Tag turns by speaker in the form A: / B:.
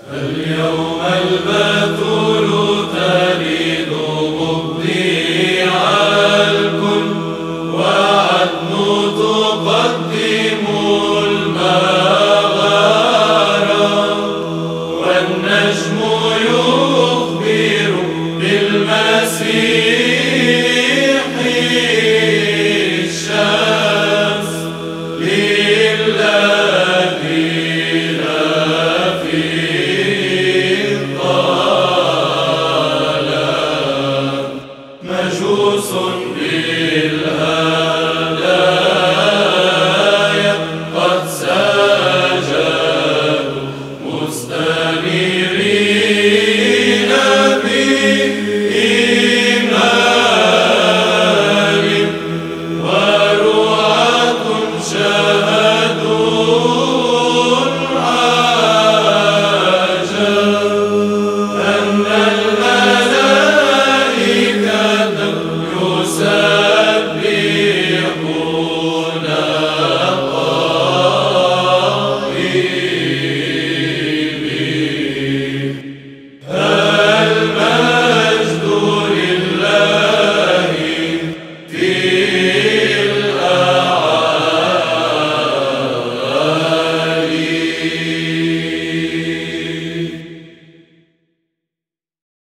A: اليوم البتول تلد مبديع الكل، وعدن تقدم المغارة، والنجم يخبر بالمسيح الشمس للذين في الظلام مجوس بالهدايا قد سجدوا مستنيرين